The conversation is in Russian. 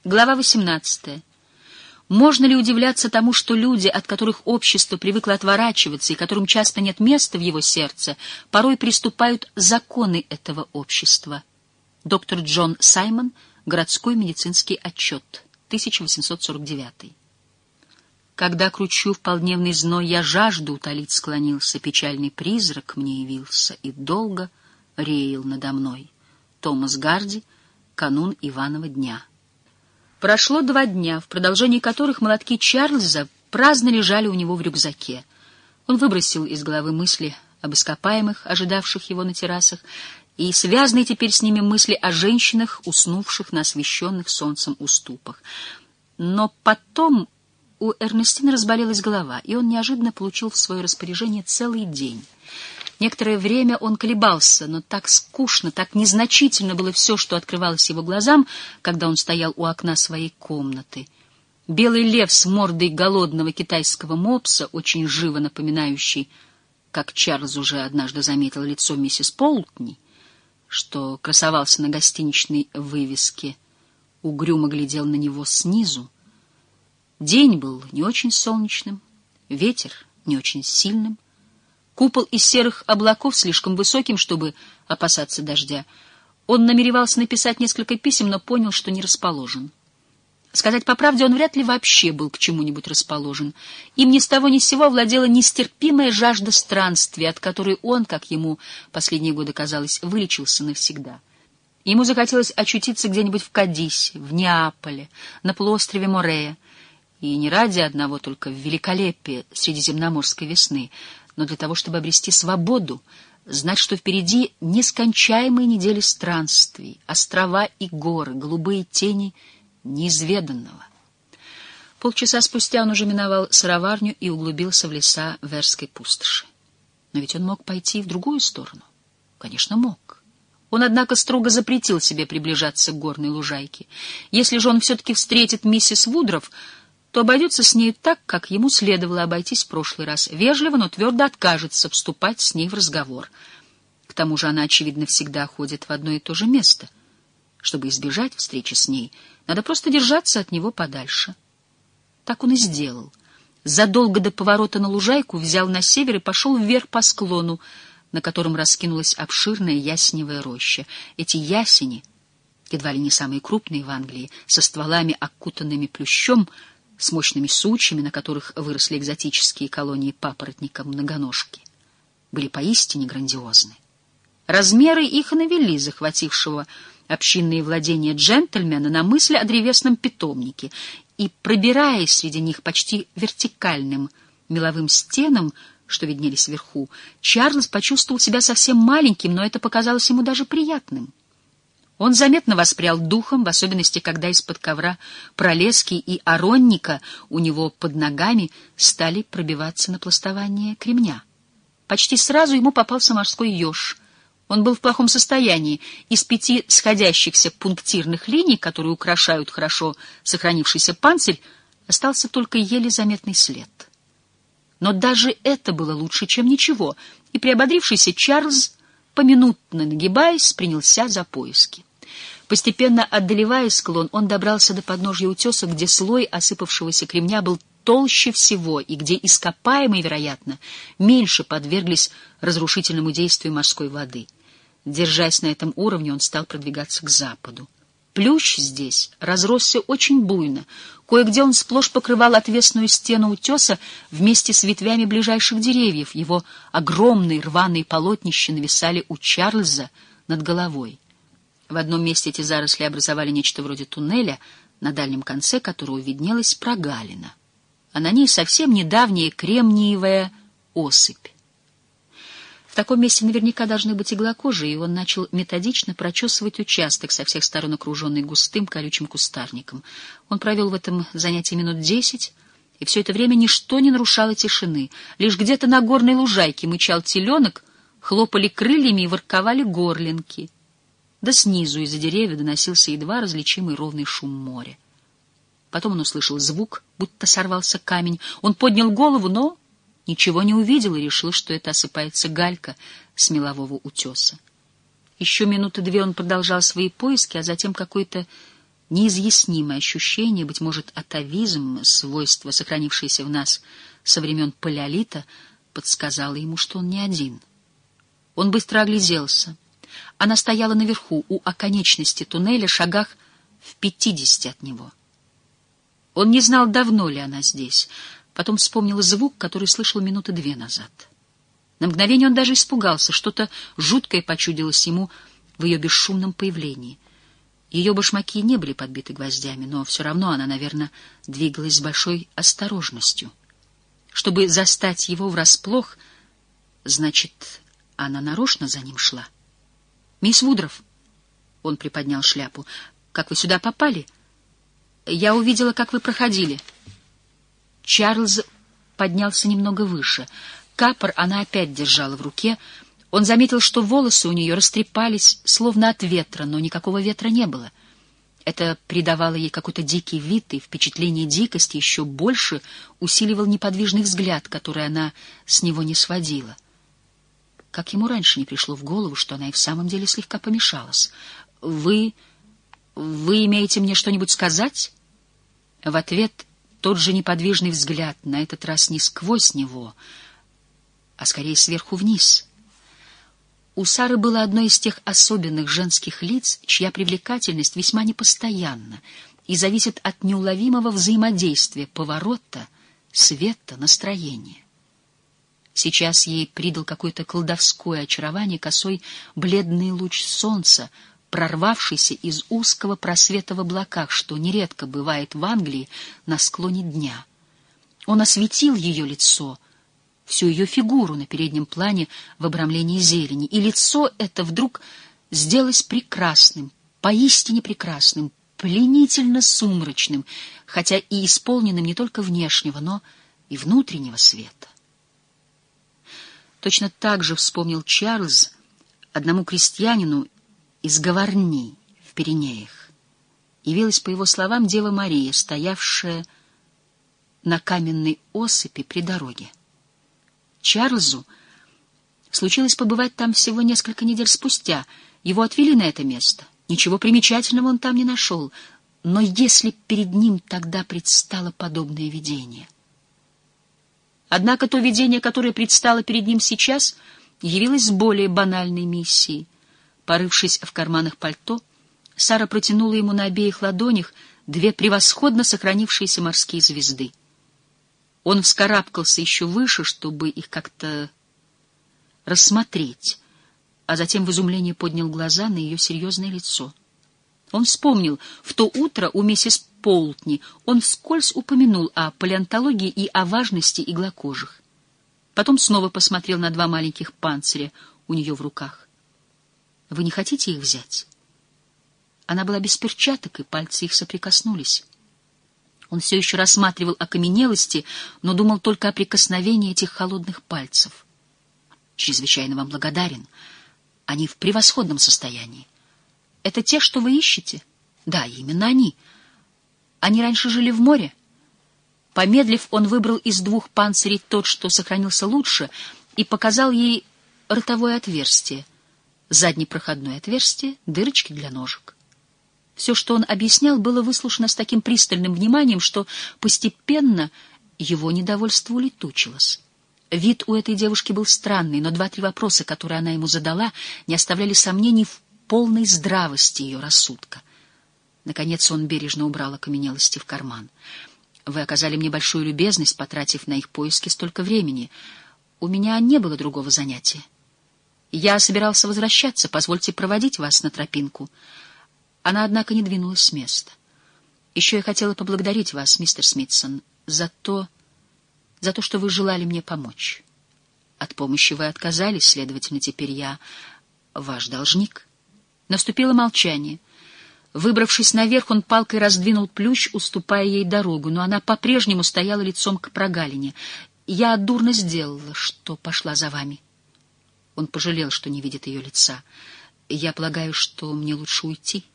Глава 18. Можно ли удивляться тому, что люди, от которых общество привыкло отворачиваться и которым часто нет места в его сердце, порой приступают законы этого общества? Доктор Джон Саймон. Городской медицинский отчет. 1849. Когда кручу в полдневный зной, я жажду утолить склонился, печальный призрак мне явился и долго реял надо мной. Томас Гарди. Канун Иванова дня. Прошло 2 дня, в продолжении которых молотки Чарльза праздно лежали у него в рюкзаке. Он выбросил из головы мысли об ископаемых, ожидавших его на террасах, и связанные теперь с ними мысли о женщинах, уснувших на освещенных солнцем уступах. Но потом у Эрнестины разболелась голова, и он неожиданно получил в свое распоряжение целый день. Некоторое время он колебался, но так скучно, так незначительно было все, что открывалось его глазам, когда он стоял у окна своей комнаты. Белый лев с мордой голодного китайского мопса, очень живо напоминающий, как Чарльз уже однажды заметил, лицо миссис Полтни, что красовался на гостиничной вывеске, угрюмо глядел на него снизу. День был не очень солнечным, ветер не очень сильным, купол из серых облаков слишком высоким, чтобы опасаться дождя. Он намеревался написать несколько писем, но понял, что не расположен. Сказать по правде, он вряд ли вообще был к чему-нибудь расположен. Им ни с того ни с сего владела нестерпимая жажда странствий, от которой он, как ему последние годы казалось, вылечился навсегда. Ему захотелось очутиться где-нибудь в Кадисе, в Неаполе, на полуострове Морея, и не ради одного только великолепия средиземноморской весны, но для того, чтобы обрести свободу, знать, что впереди нескончаемые недели странствий, острова и горы, голубые тени неизведанного. Полчаса спустя он уже миновал сыроварню и углубился в леса Верской пустоши. Но ведь он мог пойти в другую сторону. Конечно, мог. Он, однако, строго запретил себе приближаться к горной лужайке. Если же он все-таки встретит миссис Вудров, то обойдется с нею так, как ему следовало обойтись в прошлый раз. Вежливо, но твердо откажется вступать с ней в разговор. К тому же она, очевидно, всегда ходит в одно и то же место. Чтобы избежать встречи с ней, надо просто держаться от него подальше. Так он и сделал. Задолго до поворота на лужайку взял на север и пошел вверх по склону, на котором раскинулась обширная ясеневая роща. Эти ясени, едва ли не самые крупные в Англии, со стволами, окутанными плющом, с мощными сучьями, на которых выросли экзотические колонии папоротника-многоножки, были поистине грандиозны. Размеры их навели захватившего общинные владения джентльмена на мысль о древесном питомнике, и, пробираясь среди них почти вертикальным меловым стенам, что виднелись вверху, Чарльз почувствовал себя совсем маленьким, но это показалось ему даже приятным. Он заметно воспрял духом, в особенности, когда из-под ковра пролески и оронника у него под ногами стали пробиваться напластования кремня. Почти сразу ему попался морской еж. Он был в плохом состоянии. Из 5 сходящихся пунктирных линий, которые украшают хорошо сохранившийся панцирь, остался только еле заметный след. Но даже это было лучше, чем ничего, и приободрившийся Чарльз, поминутно нагибаясь, принялся за поиски. Постепенно одолевая склон, он добрался до подножья утеса, где слой осыпавшегося кремня был толще всего и где ископаемые, вероятно, меньше подверглись разрушительному действию морской воды. Держась на этом уровне, он стал продвигаться к западу. Плющ здесь разросся очень буйно. Кое-где он сплошь покрывал отвесную стену утеса вместе с ветвями ближайших деревьев. Его огромные рваные полотнища нависали у Чарльза над головой. В одном месте эти заросли образовали нечто вроде туннеля, на дальнем конце которого виднелась прогалина, а на ней совсем недавняя кремниевая осыпь. В таком месте наверняка должны быть иглокожи, и он начал методично прочесывать участок, со всех сторон окруженный густым колючим кустарником. Он провел в этом занятии минут 10, и все это время ничто не нарушало тишины. Лишь где-то на горной лужайке мычал теленок, хлопали крыльями и ворковали горлинки. Да снизу из-за деревьев доносился едва различимый ровный шум моря. Потом он услышал звук, будто сорвался камень. Он поднял голову, но ничего не увидел и решил, что это осыпается галька с мелового утеса. Еще минуты 2 он продолжал свои поиски, а затем какой-то Неизъяснимое ощущение, быть может, атавизм, свойство, сохранившееся в нас со времен палеолита, подсказало ему, что он не один. Он быстро огляделся. Она стояла наверху, у оконечности туннеля, шагах в 50 от него. Он не знал, давно ли она здесь. Потом вспомнил звук, который слышал минуты 2 назад. На мгновение он даже испугался, что-то жуткое почудилось ему в ее бесшумном появлении. Ее башмаки не были подбиты гвоздями, но все равно она, наверное, двигалась с большой осторожностью. Чтобы застать его врасплох, значит, она нарочно за ним шла. «Мисс Вудров», — он приподнял шляпу, — «как вы сюда попали? Я увидела, как вы проходили». Чарльз поднялся немного выше. Капор она опять держала в руке. Он заметил, что волосы у нее растрепались, словно от ветра, но никакого ветра не было. Это придавало ей какой-то дикий вид, и впечатление дикости еще больше усиливал неподвижный взгляд, который она с него не сводила. Как ему раньше не пришло в голову, что она и в самом деле слегка помешалась. Вы имеете мне что-нибудь сказать?» В ответ тот же неподвижный взгляд, на этот раз не сквозь него, а скорее сверху вниз. У Сары было одно из тех особенных женских лиц, чья привлекательность весьма непостоянна и зависит от неуловимого взаимодействия поворота, света, настроения. Сейчас ей придал какое-то колдовское очарование косой бледный луч солнца, прорвавшийся из узкого просвета в облаках, что нередко бывает в Англии на склоне дня. Он осветил ее лицо, всю ее фигуру на переднем плане в обрамлении зелени, и лицо это вдруг сделалось прекрасным, поистине прекрасным, пленительно сумрачным, хотя и исполненным не только внешнего, но и внутреннего света. Точно так же вспомнил Чарльз одному крестьянину из Говорни в Пиренеях. Явилась, по его словам, Дева Мария, стоявшая на каменной осыпи при дороге. Чарльзу случилось побывать там всего несколько недель спустя. Его отвели на это место. Ничего примечательного он там не нашел. Но если перед ним тогда предстало подобное видение... Однако то видение, которое предстало перед ним сейчас, явилось с более банальной миссией. Порывшись в карманах пальто, Сара протянула ему на обеих ладонях 2 превосходно сохранившиеся морские звезды. Он вскарабкался еще выше, чтобы их как-то рассмотреть, а затем в изумлении поднял глаза на ее серьезное лицо. Он вспомнил, в то утро у миссис Полтни он вскользь упомянул о палеонтологии и о важности иглокожих. Потом снова посмотрел на 2 маленьких панциря у нее в руках. «Вы не хотите их взять?» Она была без перчаток, и пальцы их соприкоснулись. Он все еще рассматривал окаменелости, но думал только о прикосновении этих холодных пальцев. «Чрезвычайно вам благодарен. Они в превосходном состоянии. Это те, что вы ищете?» «Да, именно они. Они раньше жили в море?» Помедлив, он выбрал из 2 панцирей тот, что сохранился лучше, и показал ей ротовое отверстие, заднепроходное отверстие, дырочки для ножек. Все, что он объяснял, было выслушано с таким пристальным вниманием, что постепенно его недовольство улетучилось. Вид у этой девушки был странный, но 2-3 вопроса, которые она ему задала, не оставляли сомнений в полной здравости ее рассудка. Наконец он бережно убрал окаменелости в карман. «Вы оказали мне большую любезность, потратив на их поиски столько времени. У меня не было другого занятия. Я собирался возвращаться, позвольте проводить вас на тропинку». Она, однако, не двинулась с места. «Еще я хотела поблагодарить вас, мистер Смитсон, за то, что вы желали мне помочь. От помощи вы отказались, следовательно, теперь я ваш должник». Наступило молчание. Выбравшись наверх, он палкой раздвинул плющ, уступая ей дорогу, но она по-прежнему стояла лицом к прогалине. «Я дурно сделала, что пошла за вами». Он пожалел, что не видит ее лица. «Я полагаю, что мне лучше уйти».